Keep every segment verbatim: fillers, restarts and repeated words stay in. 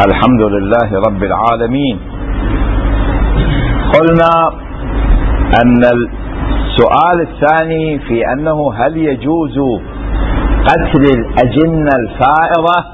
الحمد لله رب العالمين. قلنا أن السؤال الثاني في أنه هل يجوز قتل الأجنة الفائرة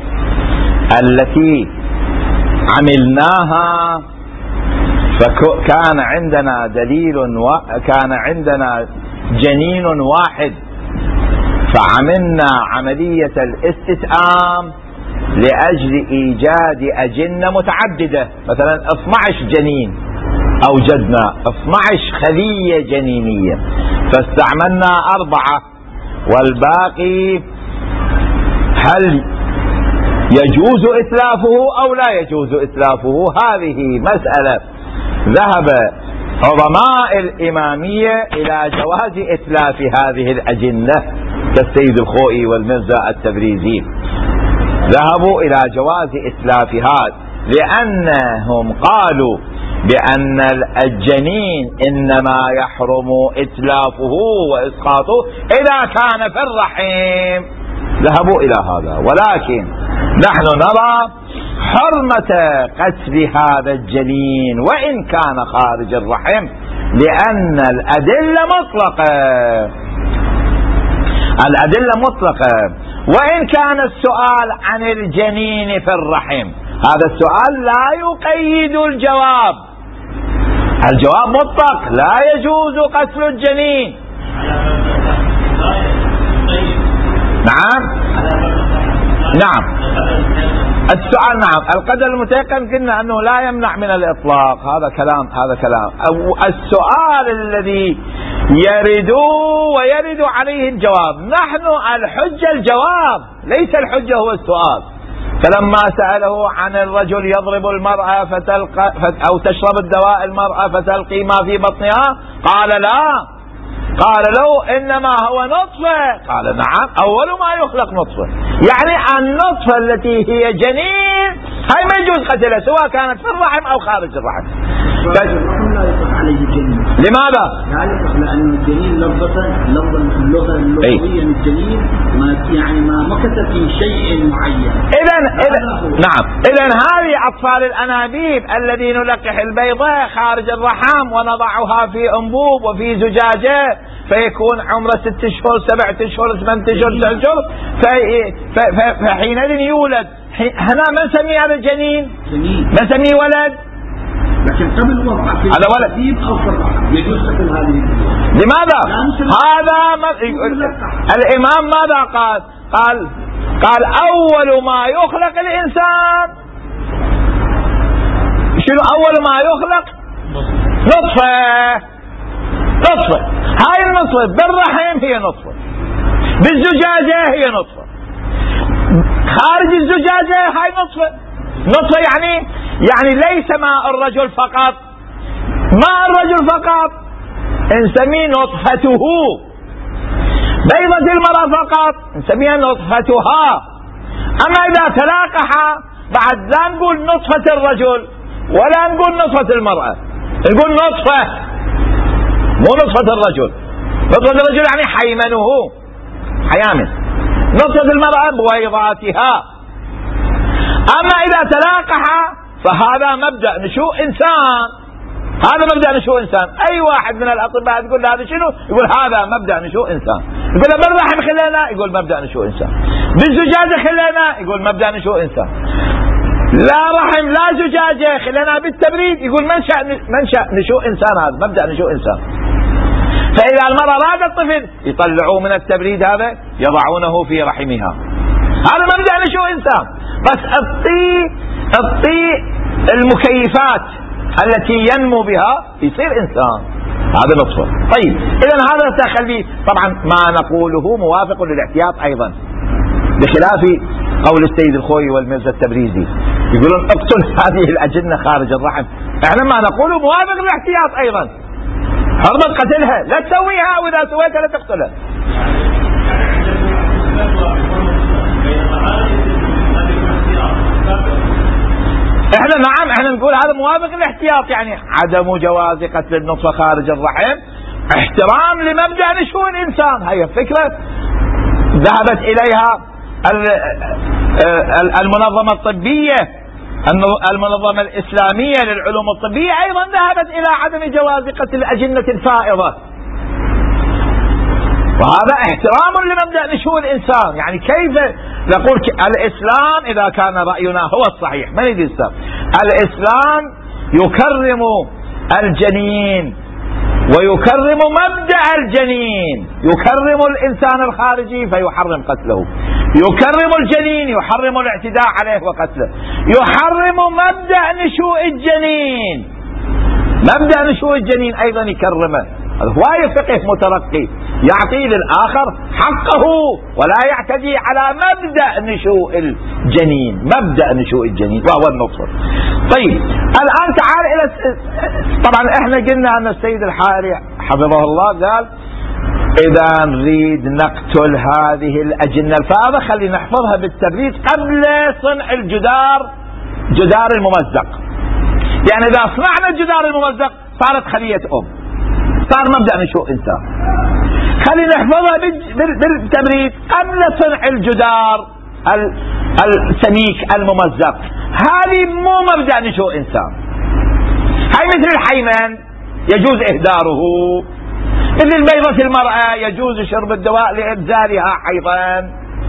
التي عملناها، فكان عندنا دليل وكان عندنا جنين واحد فعملنا عملية الاستتئام لأجل إيجاد أجنة متعددة، مثلا اثني عشر جنين أوجدنا اثني عشر خلية جنينية فاستعملنا أربعة والباقي، هل يجوز إتلافه أو لا يجوز إتلافه؟ هذه مسألة ذهب عظماء الإمامية إلى جواز إتلاف هذه الأجنة كالسيد الخوئي والمرزا التبريزي، ذهبوا إلى جواز إتلافها لأنهم قالوا بأن الجنين إنما يحرم إتلافه وإسقاطه إذا كان في الرحم، ذهبوا إلى هذا. ولكن نحن نرى حرمة قتل هذا الجنين وإن كان خارج الرحم، لأن الأدلة مطلقة، الأدلة مطلقة، وإن كان السؤال عن الجنين في الرحم، هذا السؤال لا يقيد الجواب، الجواب مطلق، لا يجوز قتل الجنين. نعم نعم السؤال نعم القدر المتيقن قلنا أنه لا يمنع من الإطلاق، هذا كلام هذا كلام أو السؤال الذي يرد ويرد عليه الجواب، نحن الحجة الجواب ليس الحجة هو السؤال. فلما سأله عن الرجل يضرب المرأة فتلقى أو تشرب الدواء المرأة فتلقي ما في بطنها، قال لا، قال له إنما هو نطفة، قال نعم أول ما يخلق نطفة، يعني النطفة التي هي جنين هاي ما يجوز قتلها سواء كانت في الرحم أو خارج الرحم. الرحم لا يطلق عليه الجنين. لماذا؟ لا يطلق لأن الجنين لفظة لفظة اللغة اللغوية الجنين ما يعني ما مكث في شيء معين. إذن إذن نعم إذن هذه أطفال الأنابيب الذي نلقح البيضة خارج الرحم ونضعها في أنبوب وفي زجاجة فيكون عمره ست شهور سبعة اشهر ثمانية اشهر تسعة اشهر، فحينئذ يولد، هنا ما نسميه هذا الجنين؟ ما نسميه ولد؟ لكن قبل وضعه في التأديب أو في الرحم يجوز قتل هذه. لماذا؟ هذا ما الإمام ماذا قال؟ قال قال أول ما يخلق الإنسان شنو؟ أول ما يخلق نطفة، نطفة، هاي النطفة بالرحم هي نطفة، بالزجاجة هي نطفة، خارج الزجاجة هاي نطفة، نطفة يعني يعني ليس ماء الرجل فقط، ماء الرجل فقط نسميه نطفته، بيضة المرأة فقط نسميها نطفتها. أما إذا تلاقح بعد لا نقول نطفة الرجل ولا نقول نطفة المرأة، نقول نطفة، مو نطفة الرجل، نطفة الرجل يعني حيمنه حيامن، نطفة المرأة بويضاتها. أما إذا تلاقح فهذا مبدأ نشوء إنسان، هذا مبدأ نشوء إنسان. أي واحد من الأطباء يقول له هذا شنو؟ يقول هذا مبدأ نشوء إنسان. يقول له بالرحم خلينا، يقول مبدأ نشوء إنسان. بالزجاجة خلينا، يقول مبدأ نشوء إنسان. لا رحم لا زجاجة خلينا بالتبريد، يقول منشأ منشأ نشوء إنسان، هذا مبدأ نشوء إنسان. فإذا المرأة راد الطفل يطلعوه من التبريد هذا يضعونه في رحمها، هذا مبدأ نشوء إنسان. بس الطي الطي المكيفات التي ينمو بها يصير إنسان، هذا نطفة. طيب إذن هذا تخلي طبعا ما نقوله موافق للاحتياط أيضا، بخلاف قول السيد الخوئي والمرزا التبريزي يقولون اقتل هذه الأجنة خارج الرحم، احنا ما نقوله موافق للاحتياط أيضا، حرمة قتلها، لا تسويها وإذا سويتها لا تقتلها. احنا نعم احنا نقول هذا موافق للاحتياط، يعني عدم جواز قتل النطفة خارج الرحم احترام لمبدأ نشوء الإنسان. هي فكرة ذهبت إليها المنظمة الطبية المنظمة الإسلامية للعلوم الطبية أيضا ذهبت إلى عدم جواز قتل الأجنة الفائضة، وهذا احترام لمبدأ نشوء الإنسان. يعني كيف نقول الإسلام إذا كان رأينا هو الصحيح، من الإسلام؟ الإسلام يكرم الجنين ويكرم مبدأ الجنين، يكرم الإنسان الخارجي فيحرم قتله، يكرم الجنين يحرم الاعتداء عليه وقتله، يحرم مبدأ نشوء الجنين، مبدأ نشوء الجنين أيضا يكرمه. هواية فقه مترقي يعطي للآخر حقه ولا يعتدي على مبدأ نشوء الجنين، مبدأ نشوء الجنين وهو النطفة. طيب الآن تعال إلى طبعا احنا قلنا أن السيد الحاري حفظه الله قال إذا نريد نقتل هذه الأجنة الفائضة خلينا نحفظها بالتبريد قبل صنع الجدار، جدار الممزق. يعني إذا صنعنا الجدار الممزق صارت خلية أم، صار مبدأ نشوء إنسان. خلينا نحفظها بالتبريد قبل صنع الجدار السميك الممزق، هذه مو مبدأ نشوء إنسان. هاي مثل الحيمن يجوز إهداره، مثل بيضة المرأة يجوز شرب الدواء لإبزالها حيضا.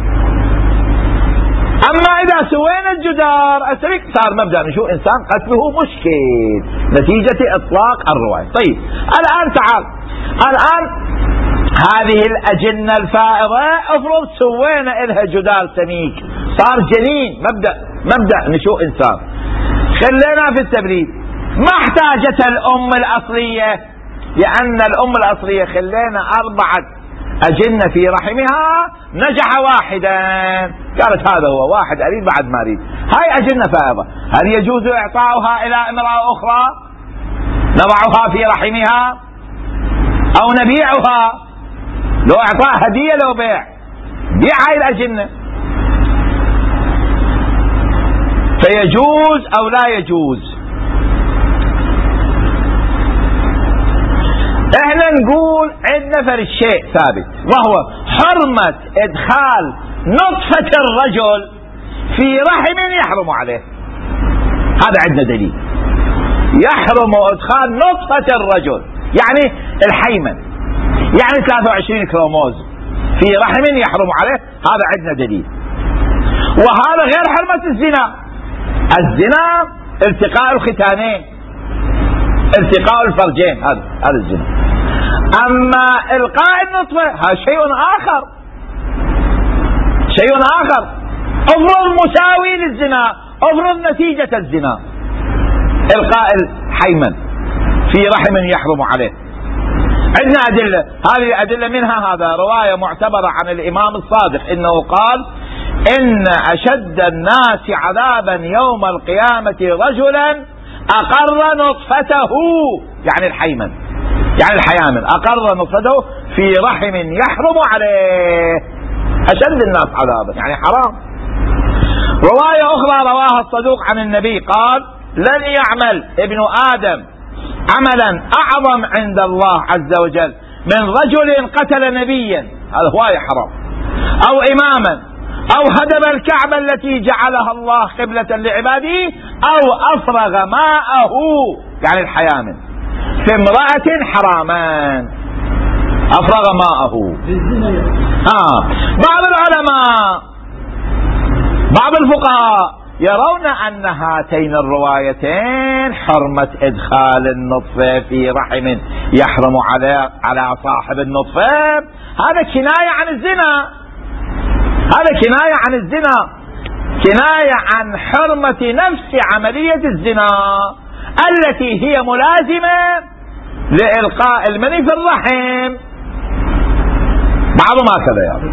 أما إذا سوينا الجدار السميك صار مبدأ نشوء إنسان، قتله مشكل نتيجة إطلاق الرواية. طيب الآن تعال، الآن هذه الأجنة الفائضة افرض سوينا إلها جدار سميك صار جنين، مبدأ مبدأ نشوء إنسان، خلينا في التبريد. ما احتاجت الأم الأصلية، لأن الأم الأصلية خلينا أربعة أجنة في رحمها نجح واحدا، قالت هذا هو واحد أريد بعد ما أريد، هاي أجنة فائضة، هل يجوز إعطاؤها إلى امرأة أخرى نضعها في رحمها أو نبيعها؟ لو إعطاء هدية لو بيع، بيع هاي الأجنة، فيجوز أو لا يجوز؟ احنا نقول عندنا فرق شيء ثابت وهو حرمة ادخال نطفة الرجل في رحم يحرم عليه، هذا عندنا دليل، يحرم ادخال نطفة الرجل يعني الحيمن، يعني ثلاثة وعشرين كروموز في رحم يحرم عليه، هذا عندنا دليل. وهذا غير حرمة الزنا، الزنا التقاء الختانين، التقاء الفرجين، هذا هذا الزنا. أما إلقاء النطفة هذا شيء آخر، شيء آخر، افرض مساوي للزنا، افرض نتيجة الزنا، إلقاء الحيمن في رحم يحرم عليه. عندنا أدلة، هذه الأدلة منها هذا رواية معتبرة عن الإمام الصادق إنه قال إن أشد الناس عذابا يوم القيامة رجلا أقر نطفته، يعني الحيمن، يعني الحيامن أقر نطفته في رحم يحرم عليه، أشد الناس عذابا يعني حرام. رواية أخرى رواها الصدوق عن النبي قال لن يعمل ابن آدم عملا أعظم عند الله عز وجل من رجل قتل نبيا، هذا هواية حرام، أو إماما، أو هدم الكعبة التي جعلها الله قبلة لعباده، أو أفرغ ماءه يعني الحيامن في امرأة حرامان، أفرغ ماءه. آه. بعض العلماء بعض الفقهاء يرون أن هاتين الروايتين حرمة إدخال النطفة في رحم يحرم على على صاحب النطفة، هذا كناية عن الزنا، هذا كناية عن الزنا، كناية عن حرمة نفس عملية الزنا التي هي ملازمة لإلقاء المني في الرحم. بعضهم هكذا يرى،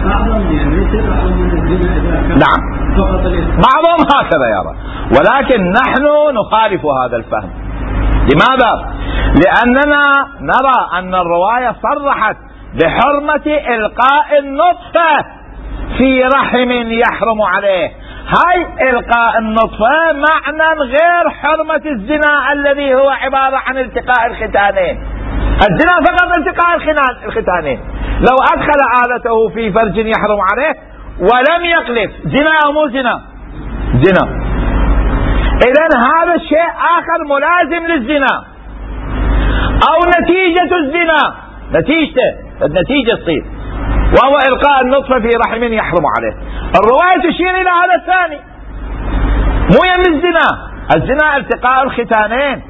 نعم بعضهم هكذا يرى، ولكن نحن نخالف هذا الفهم. لماذا؟ لأننا نرى أن الرواية صرحت بحرمة إلقاء النطفة في رحم يحرم عليه، هاي إلقاء النطفة معنى غير حرمة الزنا الذي هو عبارة عن التقاء الختانين. الزنا فقط التقاء الختانين، لو أدخل آلته في فرج يحرم عليه ولم يقلف، زنا أو مو زنا؟ زنا. إذن هذا الشيء آخر ملازم للزنا أو نتيجة الزنا، نتيجته النتيجة تصير، وهو إلقاء النطفة في رحم يحرم عليه. الرواية تشير إلى هذا الثاني، مو يم الزنا. الزنا التقاء الختانين،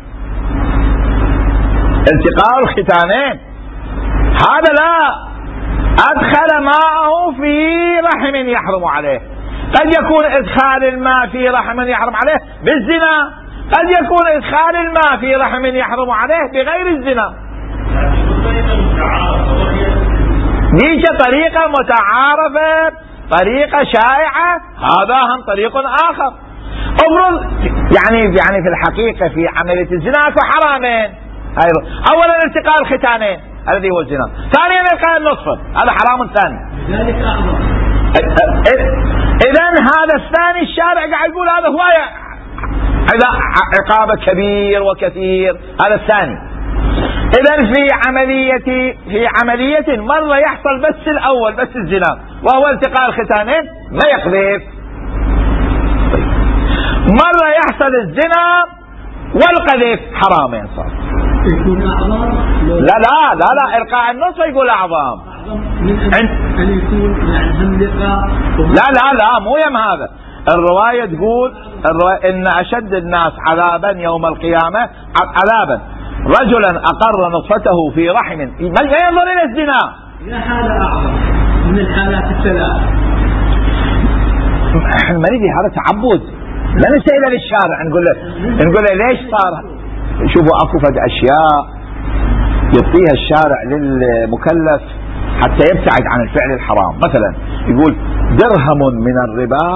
التقاء الختانين، هذا لا، أدخل ماءه في رحم يحرم عليه. قد يكون إدخال الماء في رحم يحرم عليه بالزنا، قد يكون إدخال الماء في رحم يحرم عليه بغير الزنا. ديك طريقة متعارفة، طريقة شائعة، هذا هم طريق آخر. أفرض يعني يعني في الحقيقة في عملية الزنا اكو حرامين، أولا التقاء الختانين الذي هو الزنا، ثانيا إلقاء النطفة هذا حرام ثاني. إذن هذا الثاني الشارع قاعد يقول هذا هو عقابه كبير وكثير، هذا الثاني. إذن في عملية في عملية مرة يحصل بس الأول بس الزنا وهو التقاء الختانين ما يقذف، مرة يحصل الزنا والقذف حرامين صار. لا لا لا لا إلقاء النطفة يقول أعظم أن يكون يعني هم لقاء. لا لا لا مو يم هذا. الرواية تقول الرواية إن أشد الناس عذابا يوم القيامة عذابا رجلا أقر نطفته في رحم ما ينظر إلى الزنا. لا حالة أعظم من الحالات الثلاث. احنا ما نريد هذا تعبد، لا نسأله للشارع نقول له نقول له ليش صار. شوفوا اكو فد اشياء يعطيها الشارع للمكلف حتى يبتعد عن الفعل الحرام. مثلا يقول درهم من الربا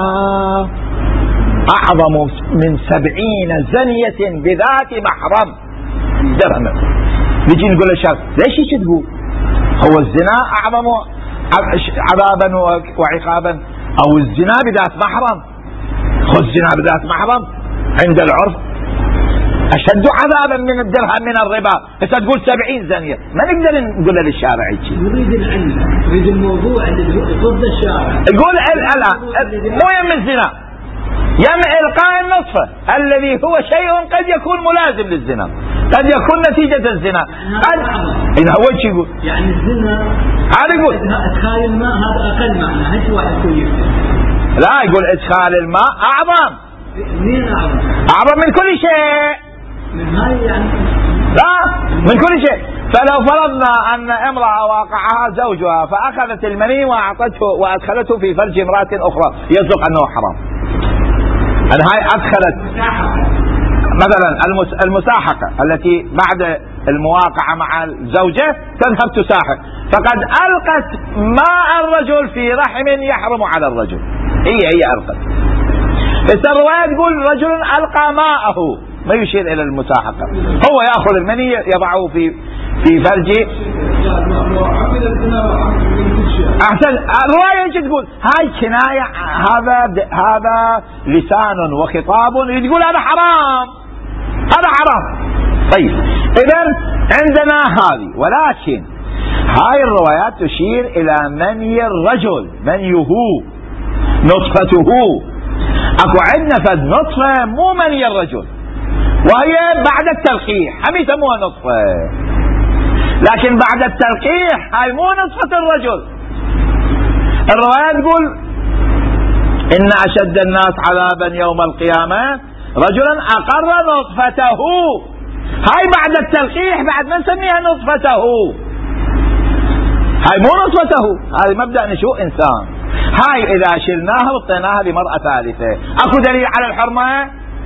اعظم من سبعين زنية بذات محرم. درهم نجي نقول للشارع ليش هيك تقول؟ هو الزنا اعظم عذابا وعقابا او الزنا بذات محرم؟ خذ الزنا بذات محرم عند العرف أشد عذابا من الدرهم من الربا. أنت تقول سبعين زانية، ما نقدر نقول للشارع هيك. نريد العلم، نريد الموضوع اللي ضد الشارع. يقول الآن مو يم الزنا، يم إلقاء النطفة الذي هو شيء قد يكون ملازم للزنا، قد يكون نتيجة الزنا. قد إن هو ايش يقول؟ يعني الزنا هذا يقول إدخال الماء هذا أقل معنى، هيك واحد يكون يفهم. لا يقول إدخال الماء أعظم. مين أعظم؟ أعظم من كل شيء. من هاي يعني لا من كل شيء. فلو فرضنا أن امرأة واقعها زوجها فأخذت المني وأعطته وأدخلته في فرج امرأة أخرى يصدق أنه حرام. أن هاي أدخلت مثلا المساحقة التي بعد المواقعة مع الزوجة تذهب تساحق، فقد ألقت ماء الرجل في رحم يحرم على الرجل. هي هي ألقت. بس الرواية تقول رجل ألقى ماءه، ما يشير إلى المساحقة. هو يأخذ المني يضعه في في فرجه. أحسن. الرواية ايش تقول؟ هاي كناية، هذا هذا لسان وخطاب تقول هذا حرام، هذا حرام. طيب إذن عندنا هذه، ولكن هاي الروايات تشير إلى مني الرجل، منيه نطفته. اكو عندنا فد نطفة مو مني الرجل وهي بعد التلقيح، هم يسموها نطفة، لكن بعد التلقيح هاي مو نطفة الرجل. الرواية تقول إن أشد الناس عذابا يوم القيامة رجلا أقر نطفته. هاي بعد التلقيح بعد ما نسميها نطفته، هاي مو نطفته، هاي مبدأ نشوء إنسان. هاي إذا شلناها وطيناها لمرأة ثالثة أكو دليل على الحرمة؟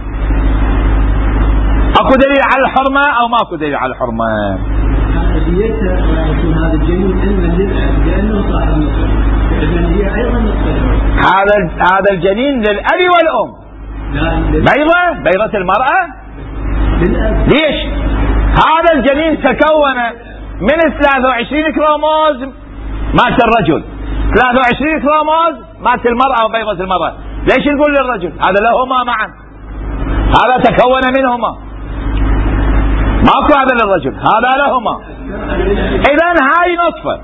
أكو دليل على الحرمة أو ماكو دليل على الحرمة؟ يكون هذا الجنين علما للأب لأنه صاحب النطفة، هي أيضا نطفة. هذا هذا الجنين للأب والأم. بيضة بيضة المرأة للأب. ليش؟ هذا الجنين تكون من ثلاثة وعشرين كروموز مات الرجل، ثلاثة وعشرين كروموز مات المرأة وبيضة المرأة. ليش نقول للرجل؟ هذا لهما معا، هذا تكون منهما، ماكو هذا للرجل، هذا لهما. إذن هاي نطفة.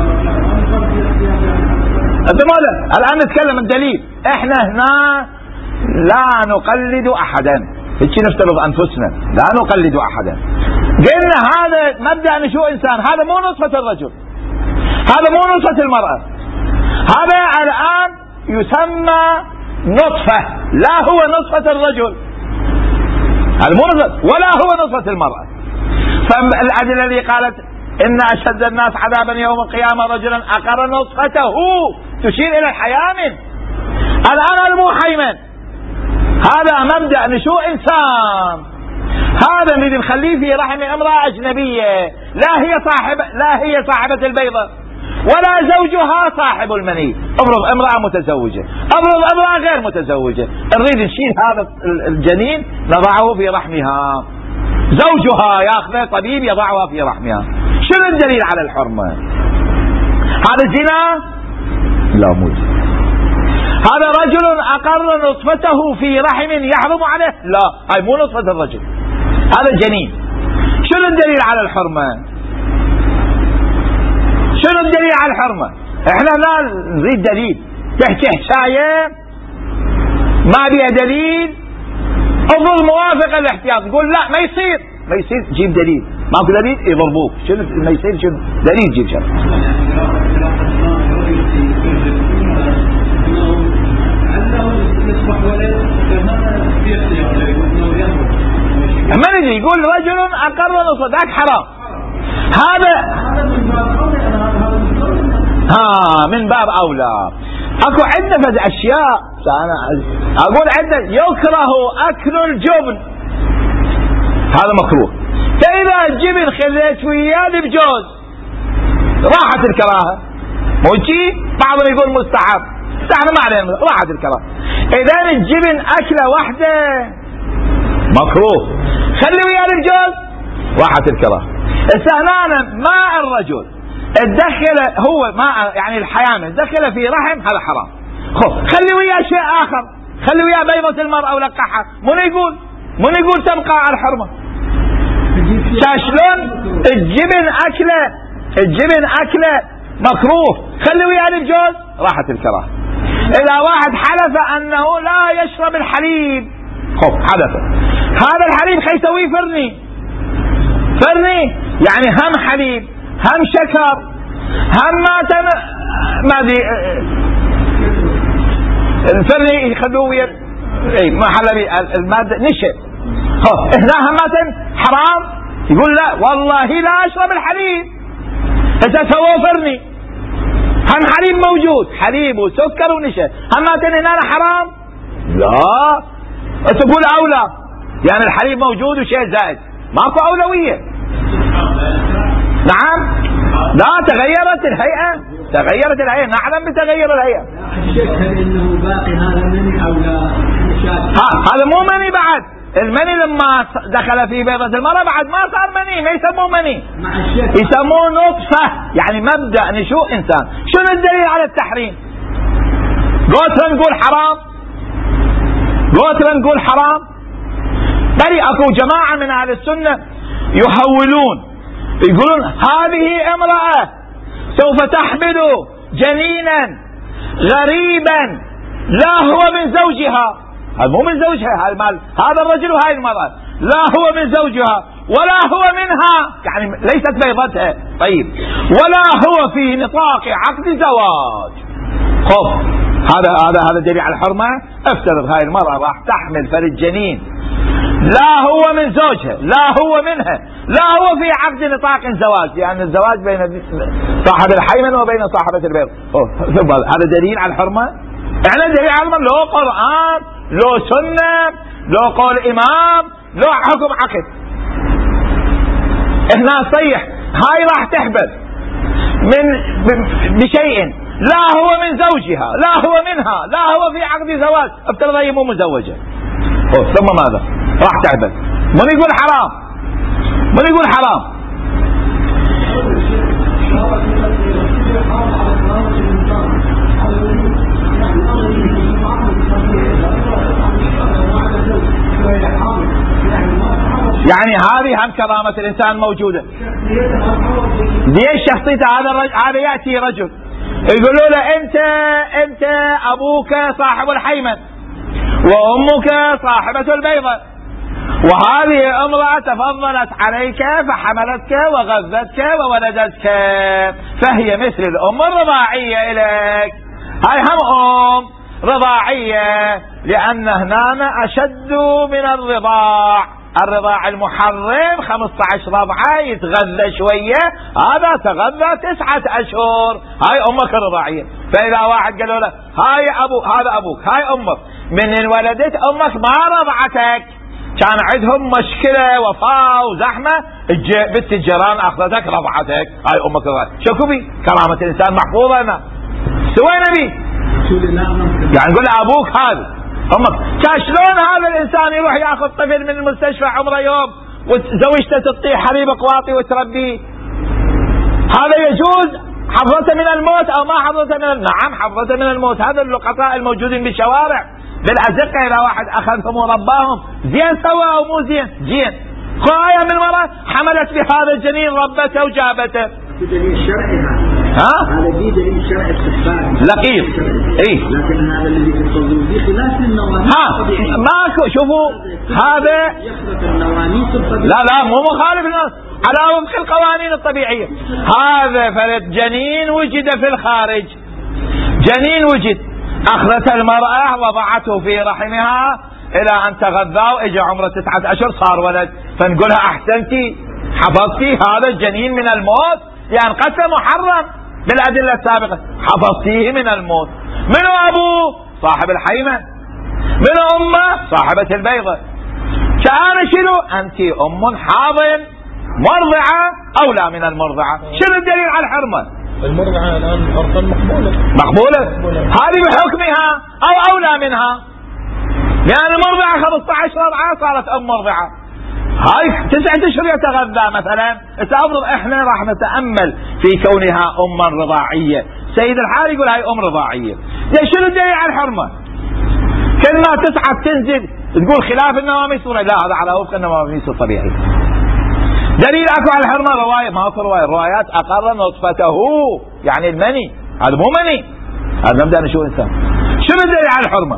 انت ماذا؟ الآن نتكلم الدليل. احنا هنا لا نقلد أحدا، هيك نفترض أنفسنا لا نقلد أحدا. قلنا هذا مبدأ نشوء إنسان، هذا مو نطفة الرجل، هذا مو نطفة المرأة، هذا الآن يسمى نطفة، لا هو نطفة الرجل، هذا مو نطفة ولا هو نطفة المرأة. فالأدلة التي قالت إن أشد الناس عذابا يوم القيامة رجلا أقر نطفته تشير إلى الحياة منه. الآن المحيمن هذا مبدأ نشوء إنسان، هذا اللي نخليه في رحم امرأة أجنبية، لا هي صاحبة لا هي صاحبة البيضة ولا زوجها صاحب المني. افرض امرأة متزوجة، افرض امرأة غير متزوجة، نريد نشيل هذا الجنين نضعه في رحمها، زوجها ياخذه طبيب يضعها في رحمها، شنو الدليل على الحرمة؟ هذا زنا؟ لا مو زنا. هذا رجل أقر نطفته في رحم يحرم عليه؟ لا، هاي مو نطفة الرجل، هذا جنين. شنو الدليل على الحرمة؟ شنو الدليل على الحرمة؟ احنا لا نريد دليل، تحكي حكاية ما بيها دليل، افرض موافق الاحتياط، تقول لا ما يصير، ما يصير جيب دليل، ماكو دليل يضربوك، شنو ما يصير شنو دليل جيب شرط. من يجي يقول رجل أقر نطفة ذاك حرام، هذا ها من باب أولى. اكو عندنا فد اشياء انا اقول عندنا يكره اكل الجبن، هذا مكروه، فاذا الجبن خليت وياه بجوز راحت الكراهه، مو شي بعضهم يقول مستحب، احنا ما علينا راحت الكراهه. اذا الجبن اكله واحده مكروه، خلي وياه بجوز راحت الكراهه. استهنانا ماء الرجل الدخل هو ماء يعني الحيامل دخل في رحم هذا حرام، خب خلي وياه شيء اخر، خلي وياه بيضة المرأة ولقحها، من يقول من يقول تبقى على الحرمة. شلون الجبن اكله الجبن اكله مكروه، خلي وياه الجوز راحت الكراهه. اذا واحد حلف انه لا يشرب الحليب، خب حلف هذا الحليب خيسويه فرني فرني يعني هم حليب هم شكر هم ما تم ما ادري الفرني يخلوه ويا اي ما حلبي الماده نشا، خب هنا هم ما حرام، يقول لا والله لا اشرب الحليب، اذا سووا فرني هم حليب موجود حليب وسكر ونشا، هم ما هنا حرام، لا تقول اولى يعني الحليب موجود وشيء زائد، ماكو اولويه. نعم لا تغيرت الهيئة، تغيرت الهيئة، نعلم بتغير الهيئة. الشك انه باقي هذا المني او لا؟ هذا مو مني بعد، المني لما دخل في بيضة المرأة بعد ما صار مني، ما يسموه مني، يسموه نطفة، يعني مبدأ نشوء انسان. شنو الدليل على التحريم؟ قوتنا نقول حرام، قوتنا نقول حرام، بل اكو جماعة من اهل السنة يحولون يقولون هذه امرأة سوف تحمل جنينا غريبا لا هو من زوجها، هذا مو من زوجها، هذا المال هذا الرجل وهذه المرأة، لا هو من زوجها ولا هو منها، يعني ليست بيضتها، طيب ولا هو في نطاق عقد زواج. خب هذا هذا هذا دليل على الحرمة. افترض هاي المرأة راح تحمل فرج جنين لا هو من زوجها لا هو منها لا هو في عقد نطاق زواج، لأن يعني الزواج بين صاحب الحيمن وبين صاحبة البيض، هذا دليل على الحرمة. احنا دليل على الحرمة لو قرآن لو سنة لو قول إمام لو حكم عقد. احنا صيح هاي راح تحبل من بشيء لا هو من زوجها لا هو منها لا هو في عقد زواج، افترض هي مو مزوجة، ثم ماذا؟ راح تحبل، من يقول حرام؟ من يقول حرام؟ يعني هذه هم كرامة الإنسان موجودة. ليش شخصيته؟ هذا الرجل هذا يأتي رجل يقولوا له أنت أنت أبوك صاحب الحيمن وأمك صاحبة البيضة، وهذه امرأة تفضلت عليك فحملتك وغذتك وولدتك، فهي مثل الأم الرضاعية إليك. هاي هم أم رضاعية، لأن هنا أشد من الرضاع. الرضاع المحرم خمسة عشر رضعة يتغذى شوية، هذا تغذى تسعة أشهر. هاي أمك الرضاعية. فإذا واحد قالوا له هاي أبو هذا أبوك هاي أمك، من انولدت أمك ما رضعتك، كان عندهم مشكلة وفاة وزحمة، بنت الجيران أخذتك رضعتك، هاي أمك رضعتك. شوفوا بي كرامة الإنسان محفوظة هنا. سوينا بي يعني نقول أبوك هذا أمك. شلون هذا الإنسان يروح يأخذ طفل من المستشفى عمره يوم وزوجته تطيح حليب قواطي وتربيه؟ هذا يجوز حفظته من الموت أو ما حفظته من الموت؟ نعم حفظته من الموت. هذا اللقطاء الموجودين بالشوارع بالأزقة، إذا واحد أخذهم ورباهم زين سوى أو مو زين؟ زين. خوايا من وراء حملت بهذا الجنين ربته وجابته. دليل شرعي ها؟ هذا دي دليل شرعي استحباب لقيط. اي لكن هذا الذي يتصل به خلاف النواميس الطبيعية. ها ماكو. شوفوا هذا يخرق النواميس الطبيعية. لا لا مو مخالف على وفق القوانين الطبيعية. هذا فرد جنين وجد في الخارج، جنين وجد، أخذت المرأة وضعته في رحمها إلى أن تغذى وإجى عمره تسعة أشهر صار ولد، فنقولها أحسنتي حفظتي هذا الجنين من الموت، يعني قتل محرم بالأدلة السابقة، حفظتيه من الموت. من أبوه؟ صاحب الحيمة. من أمه؟ صاحبة البيضة. كأنا شنو؟ أنت أم حاضن مرضعة أولى من المرضعة. شنو الدليل على الحرمة؟ المرضعة الآن عرفا مقبولة مقبولة. هذه بحكمها أو أولى منها، لأن المرضعة خمسة عشر رضعة صارت أم مرضعة. هاي تسعة أشهر يتغذى مثلا. أفرض إحنا راح نتأمل في كونها أما رضاعية، سيد الحال يقول هاي أم رضاعية، ليش شنو الدليل على الحرمة؟ كل ما تسعة تنزل تقول خلاف النواميس، لا هذا على وفق النواميس الطبيعية. دليل أكو على الحرمة رواية، ما أكو رواية، روايات أقر نطفته يعني المني، هذا مو مني، هذا نبدأ نشوف إنسان. شنو الدليل على الحرمة؟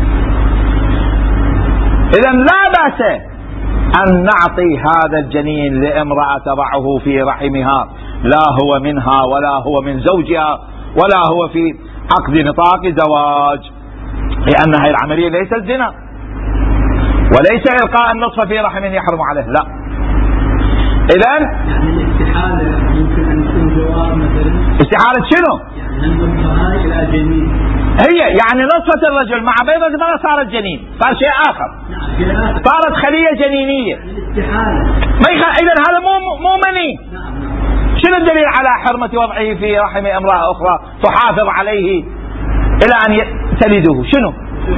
إذا لا بأس أن نعطي هذا الجنين لامرأة تضعه في رحمها، لا هو منها ولا هو من زوجها ولا هو في عقد نطاق زواج، لأن هذه العملية ليست زنا وليس إلقاء النطفة في رحم يحرم عليه، لا. إذن يعني الاستحالة ممكن أن يكون جواب مثلا. استحالة شنو؟ يعني النطفة إلى جنين، هي يعني نطفة الرجل مع بيضة المرأة صارت جنين، صار شيء آخر، صارت خلية جنينية. يعني الاستحالة ما يخ... إذن هذا مو مو مني. نعم. شنو الدليل على حرمة وضعه في رحم امرأة أخرى تحافظ عليه إلى أن ي... تلده؟ شنو؟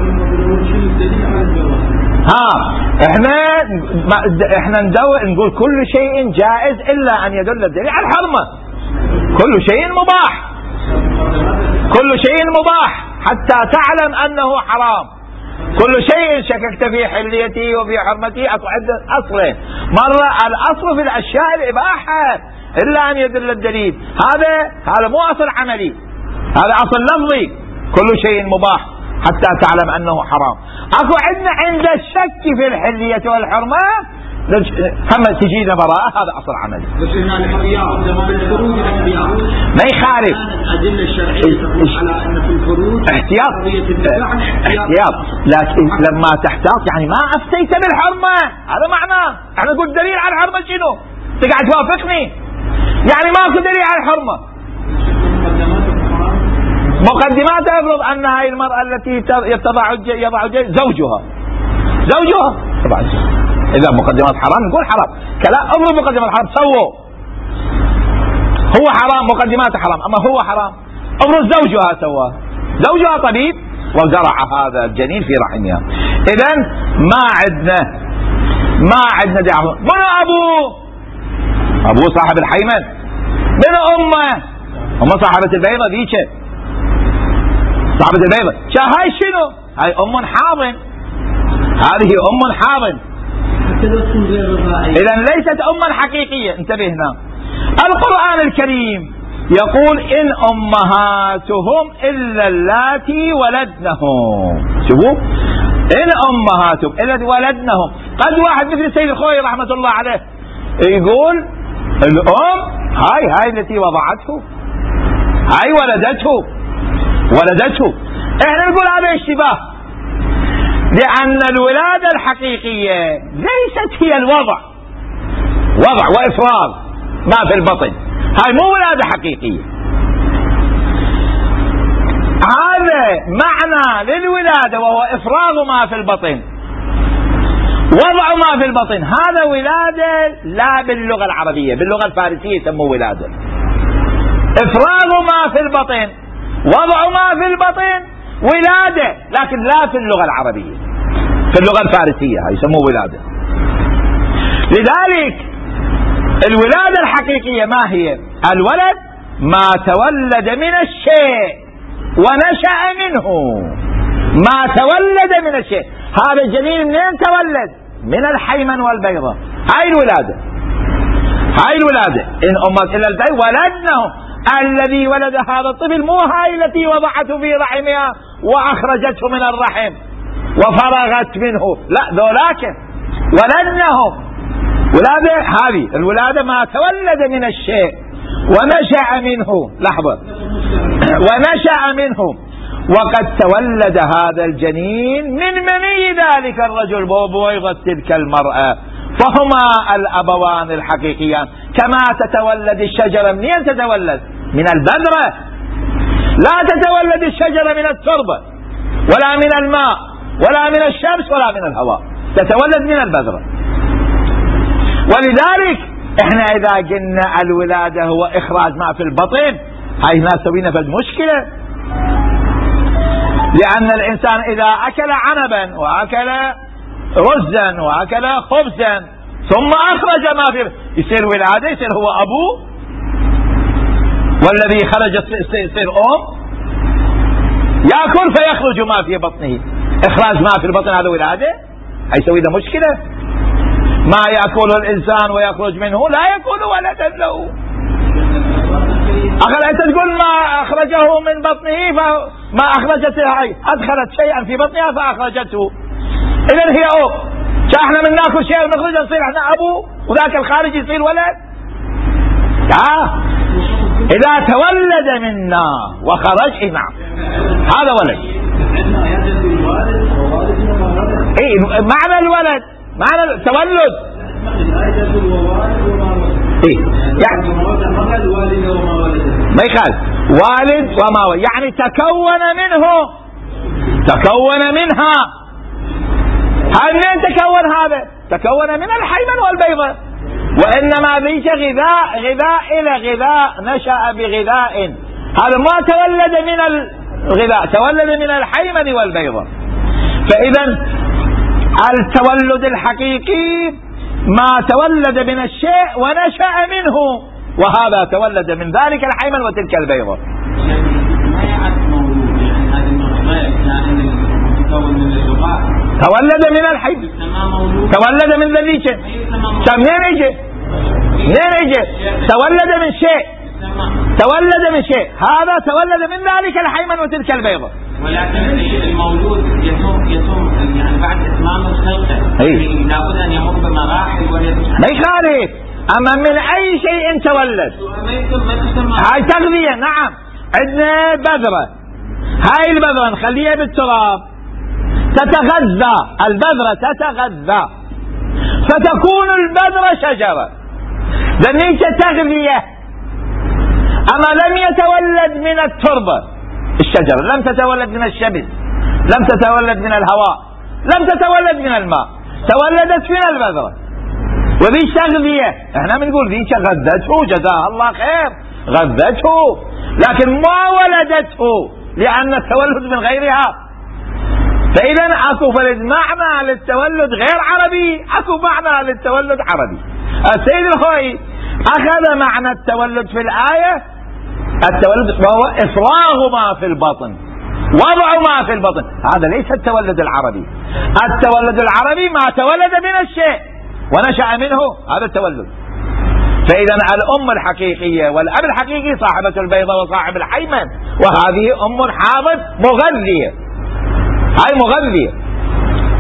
ها احنا احنا ندور نقول كل شيء جائز إلا أن يدل الدليل على الحرمة. كل شيء مباح، كل شيء مباح حتى تعلم أنه حرام. كل شيء شككت في حليته وفي حرمته أصله. مرة الأصل في الأشياء الإباحة إلا أن يدل الدليل. هذا هذا مو أصل عملي، هذا أصل لفظي. كل شيء مباح حتى تعلم أنه حرام. أكو عندنا عند الشك في الحلية والحرمة هم تجينا براءة، هذا أصل عملي. بس هنا الاحتياط بالخروج الاحتياط ما يخالف. الأدلة الشرعية تقول على أن في الخروج احتياط احتياط، لكن لما تحتاط يعني ما أفتيت بالحرمة، هذا معناه. احنا نقول دليل على الحرمة شنو؟ تقعد توافقني يعني ماكو دليل على الحرمة. مقدمات افرض أن هاي المرأة التي يضع يضع زوجها زوجها طبعا إذا مقدمات حرام نقول حرام. كلا افرض مقدمات حرام سووا، هو حرام مقدمات حرام أما هو حرام. افرض زوجها سواه، زوجها طبيب وزرع هذا الجنين في رحمها. إذن ما عندنا ما عندنا دعوة. من أبوه؟ أبوه صاحب الحيمن. من أمه؟ أمه صاحبة البيضة ذيك، صاحبة البيضة. هاي شنو؟ هاي أم حاضن، هذه أم حاضن. إذن ليست أما حقيقية. انتبه هنا، القرآن الكريم يقول إن أمهاتهم إلا اللاتي ولدنهم. شوفوا إن أمهاتهم الذي ولدنهم. قد واحد مثل السيد الخوئي رحمة الله عليه يقول الأم هاي هاي التي وضعته، هاي ولدته ولدته احنا نقول هذا اشتباه، لأن الولادة الحقيقية ليست هي الوضع، وضع وإفراغ ما في البطن، هاي مو ولادة حقيقية. هذا معنى للولادة وهو إفراغ ما في البطن، وضع ما في البطن، هذا ولادة لا باللغة العربية، باللغة الفارسية يسموه ولادة. إفراغ ما في البطن، وضع ما في البطن ولادة، لكن لا في اللغة العربية، في اللغة الفارسية يسموه ولادة. لذلك الولادة الحقيقية ما هي؟ الولد ما تولد من الشيء ونشأ منه، ما تولد من الشيء. هذا الجنين منين تولد؟ من الحيمن والبيضة، هاي الولادة، هاي الولادة. إن أمت إلى البيض ولدنه، الذي ولد هذا الطفل مو هاي التي وضعته في رحمها وأخرجته من الرحم وفرغت منه، لا ذولاك ولدنهم. ولادة هذه الولادة ما تولد من الشيء ونشأ منه، لحظة، ونشأ منه، وقد تولد هذا الجنين من مني ذلك الرجل وبويضة تلك المرأة، فهما الأبوان الحقيقيان. كما تتولد الشجرة، منين تتولد؟ من البذرة، لا تتولد الشجرة من التربة ولا من الماء ولا من الشمس ولا من الهواء، تتولد من البذرة. ولذلك احنا اذا قلنا الولادة هو اخراج ما في البطن، هاي هنا سوينا فد مشكلة، لان الانسان اذا اكل عنبا واكل رزا واكل خبزا ثم اخرج ما في، يصير ولادة، يصير هو ابوه، والذي خرج يصير ام، ياكل فيخرج ما في بطنه، اخراج ما في البطن هذا ولادة، هاي سوي له مشكلة. ما يأكله الإنسان ويخرج منه لا يكون ولدا له. أخذ أنت تقول ما أخرجه من بطنه فما أخرجته، هاي أدخلت شيئا في بطنها فأخرجته، إذن هي أم. احنا من ناكل شيء ونخرج نصير احنا أبو وذاك الخارج يصير ولد؟ لا، إذا تولد منا وخرج نعم هذا ولد. إيه معنى الولد، معنى التولد إيه؟ يعني ما يخالف والد وما ولد، يعني تكون منه، تكون منها. هل من تكون هذا؟ تكون من الحيمن والبيضة، وإنما ليس غذاء، غذاء إلى غذاء، نشأ بغذاء، هذا ما تولد من الغذاء، تولد من الحيمن والبيضة. فإذا التولد الحقيقي ما تولد من الشيء ونشأ منه، وهذا تولد من ذلك الحيمن وتلك البيضة. تولد من الحيمن، تولد من ذلك، منين اجى؟ منين اجى؟ تولد من شيء، تولد من شيء، هذا تولد من ذلك الحيمن وتلك البيضة. ولكن المولود يتم يتم يعني بعد اتمام الخلقه لابد ان يمر بمراحل وليس ما يخالف، اما من اي شيء تولد هاي تغذية. نعم عندنا بذرة، هاي البذرة نخليها بالتراب تتغذى، البذرة تتغذى فتكون البذرة شجرة، ذنيك تغذية. اما لم يتولد من التربة الشجرة، لم تتولد من الشمس، لم تتولد من الهواء، لم تتولد من الماء، تولدت من البذرة، وذي تغذية. احنا بنقول ذي غذته جزاها الله خير، غذته، لكن ما ولدته لأن التولد من غيرها. فإذا اكو فلد معنى للتولد غير عربي، اكو معنى للتولد عربي. السيد الخوئي اخذ معنى التولد في الآية، التولد وهو إفراغ ما في البطن، وضع ما في البطن، هذا ليس التولد العربي. التولد العربي ما تولد من الشيء ونشأ منه، هذا التولد. فإذا الأم الحقيقية والأب الحقيقي صاحبة البيضة وصاحب الحيمن، وهذه أم حاضن مغذية، هاي مغذية.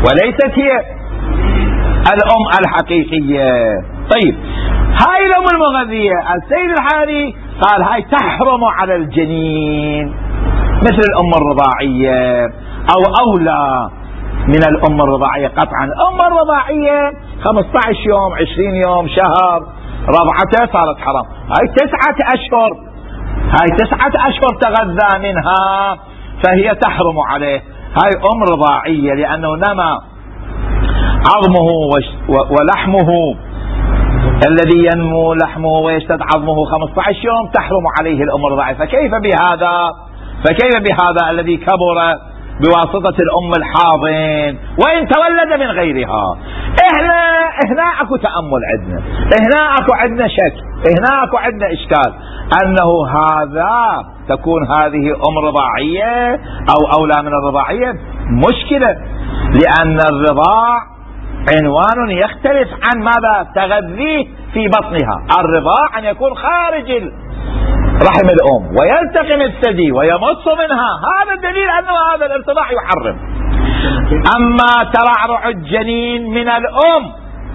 وليست هي الأم الحقيقية. طيب هاي الأم المغذية السيد الحاري قال هاي تحرم على الجنين مثل الأم الرضاعية أو أولى من الأم الرضاعية قطعا. الأم الرضاعية خمسة عشر يوم عشرين يوم شهر رضعته صارت حرام. هاي تسعة أشهر هاي تسعة أشهر تغذى منها فهي تحرم عليه. هاي أم رضاعية لأنه نما عظمه ولحمه الذي ينمو لحمه ويشتد عظمه خمسة عشر يوم تحرم عليه الأم الرضاعية. فكيف بهذا فكيف بهذا الذي كبر بواسطة الأم الحاضن وإن تولد من غيرها؟ إحنا إحنا أكو تأمل عندنا، إحنا أكو عندنا شك، إحنا أكو عندنا إشكال أنه هذا تكون هذه أم رضاعية أو أولى من الرضاعية مشكلة، لأن الرضاع عنوان يختلف عن ماذا تغذيه في بطنها. الرضاع أن يكون خارج رحم الأم ويلتقم الثدي ويمص منها، هذا الدليل أنه هذا الارتضاع يحرم. أما ترعرع الجنين من الأم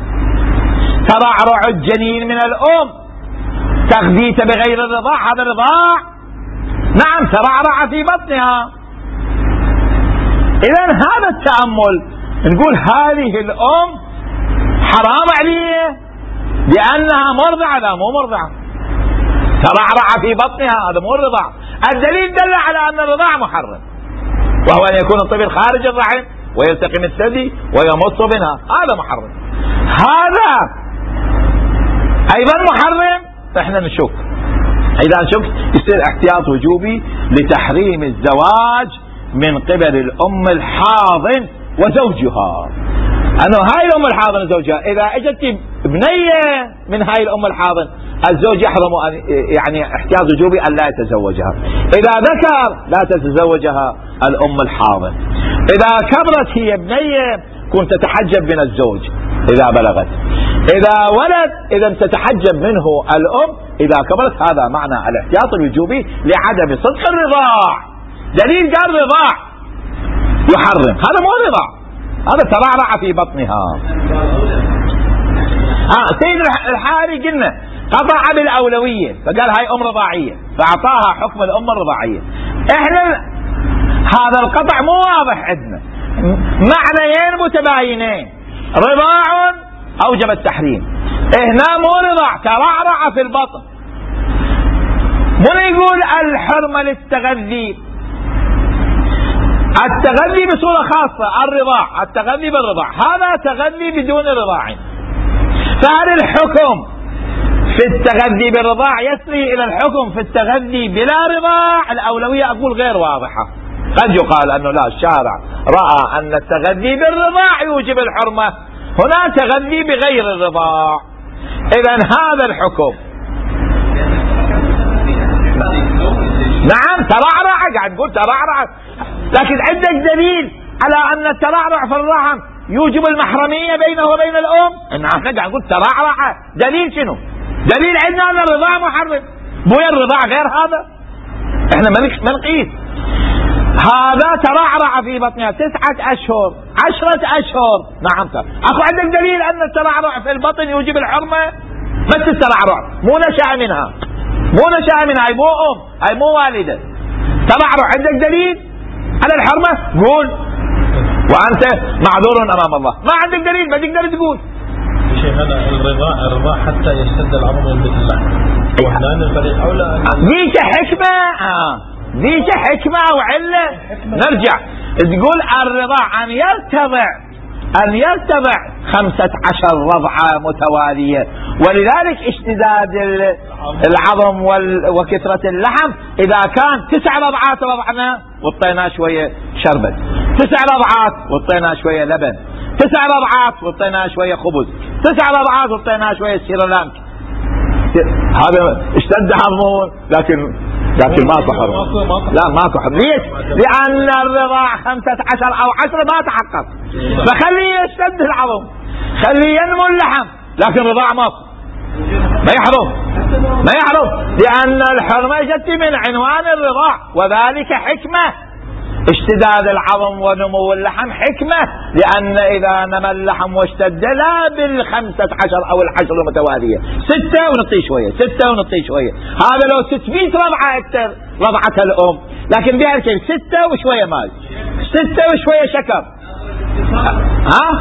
ترعرع الجنين من الأم تغذيته بغير الرضاع، هذا الرضاع نعم ترعرع في بطنها. إذن هذا التأمل نقول هذه الأم حرام عليه لأنها مرضعة. لا مو مرضعة، ترعرع في بطنها، هذا مو الرضاع. الدليل دل على أن الرضاع محرم، وهو أن يكون الطفل خارج الرحم ويلتقم الثدي ويمص منها، هذا محرم. هذا أيضا محرم، فإحنا نشك. إذا نشك يصير احتياط وجوبي لتحريم الزواج من قبل الأم الحاضن وزوجها. أنه هاي الأم الحاضن وزوجها إذا اجت بنية من هاي الأم الحاضن الزوج يحرم أن يعني احتياط وجوبي أن لا يتزوجها. إذا ذكر لا تتزوجها الأم الحاضن. إذا كبرت هي بنية كنت تتحجب من الزوج إذا بلغت. إذا ولد إذا تتحجب منه الأم إذا كبرت. هذا معنى الاحتياط الوجوبي لعدم صدق الرضاع. دليل قال رضاع يحرم، هذا مو رضاع، هذا ترعرع في بطنها. آه سيد الحاري قلنا قطع بالأولوية فقال هاي أم رضاعية فأعطاها حكم الأم الرضاعية. إحنا هذا القطع مو واضح عندنا، معنيين متباينين، رضاع أوجب التحريم، هنا مو رضاع ترعرع في البطن. مو يقول الحرمة للتغذي، التغذي بصورة خاصة الرضاع، التغذي بالرضاع، هذا تغذي بدون رضاع. فهل الحكم في التغذي بالرضاع يسري إلى الحكم في التغذي بلا رضاع؟ الأولوية أقول غير واضحة. قد يقال أنه لا، الشارع رأى أن التغذي بالرضاع يوجب الحرمة، هنا تغذي بغير الرضاع. إذن هذا الحكم نعم ترعرع، قاعد نقول ترعرع، لكن عندك دليل على أن الترعرع في الرحم يوجب المحرمية بينه وبين الأم؟ نحن قاعد نقول ترعرع، دليل شنو؟ دليل عندنا أن الرضاع محرم، بويا الرضاع غير هذا، احنا ما نقيس. هذا ترعرع في بطنها تسعة أشهر عشرة أشهر، نعم أخو عندك دليل أن الترعرع في البطن يوجب الحرمة؟ بس الترعرع مو نشأ منها، مو نشأ منها، هاي مو أم، هاي مو والدة. ترعرع عندك دليل على الحرمة؟ قول، وأنت معذور أمام الله. ما عندك دليل ما تقدر تقول. شيخ هذا الرضاع الرضاع حتى يشتد العظم وينبت اللحم. وهنا الفريق أولى ذيك حكمة آه ذيك حكمة وعلة. نرجع تقول الرضاع أن يرتضع أن يرتضع خمسة عشر رضعة متوالية، ولذلك اشتداد العظم وكثرة اللحم. إذا كان تسع رضعات رضعنا وطينا شوية شربت، تسع رضعات وطينا شوية لبن، تسع رضعات وطينا شوية خبز، تسع رضعات وطينا شوية سيرلانك، هذا اشتد عظمه لكن لكن ماكو حرم. لا ماكو حرم. ليش؟ لأن الرضاع خمسة عشر أو عشرة ما تحقق، فخليه يشتد العظم، خليه ينمو اللحم، لكن الرضاع ماكو، ما يحرم ما يحرم لأن الحرمة جت من عنوان الرضاع، وذلك حكمة. اشتداد العظم ونمو اللحم حكمة، لأن إذا نمى اللحم واشتد لا بالخمسة عشر أو العشر المتوالية، ستة ونطي شوية ستة ونطي شوية، هذا لو ستمائة رضعة أكثر رضعتها الأم، لكن بها الكيف ستة وشوية ماي، ستة وشوية شكر. ها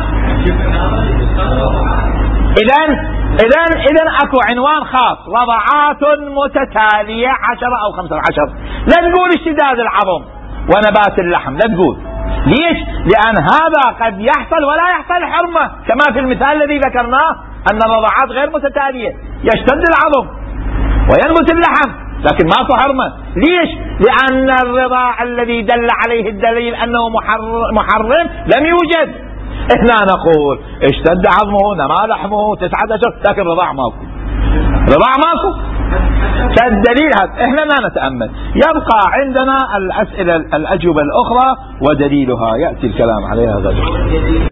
إذن إذن إذن أكو عنوان خاص، رضعات متتالية عشرة أو خمسة عشر. لا تقول اشتداد العظم ونبات اللحم، لا تقول. ليش؟ لأن هذا قد يحصل ولا يحصل حرمة، كما في المثال الذي ذكرناه أن الرضعات غير متتالية، يشتد العظم وينبت اللحم لكن ما في حرمة. ليش؟ لأن الرضاع الذي دل عليه الدليل أنه محرم لم يوجد. إحنا نقول اشتد عظمه نما لحمه تسعة أشهر لكن رضاع ماكو، رضاع ماكو، فالدليل هذا. إحنا لا نتأمل، يبقى عندنا الأسئلة الأجوبة الأخرى ودليلها يأتي الكلام عليها غدا.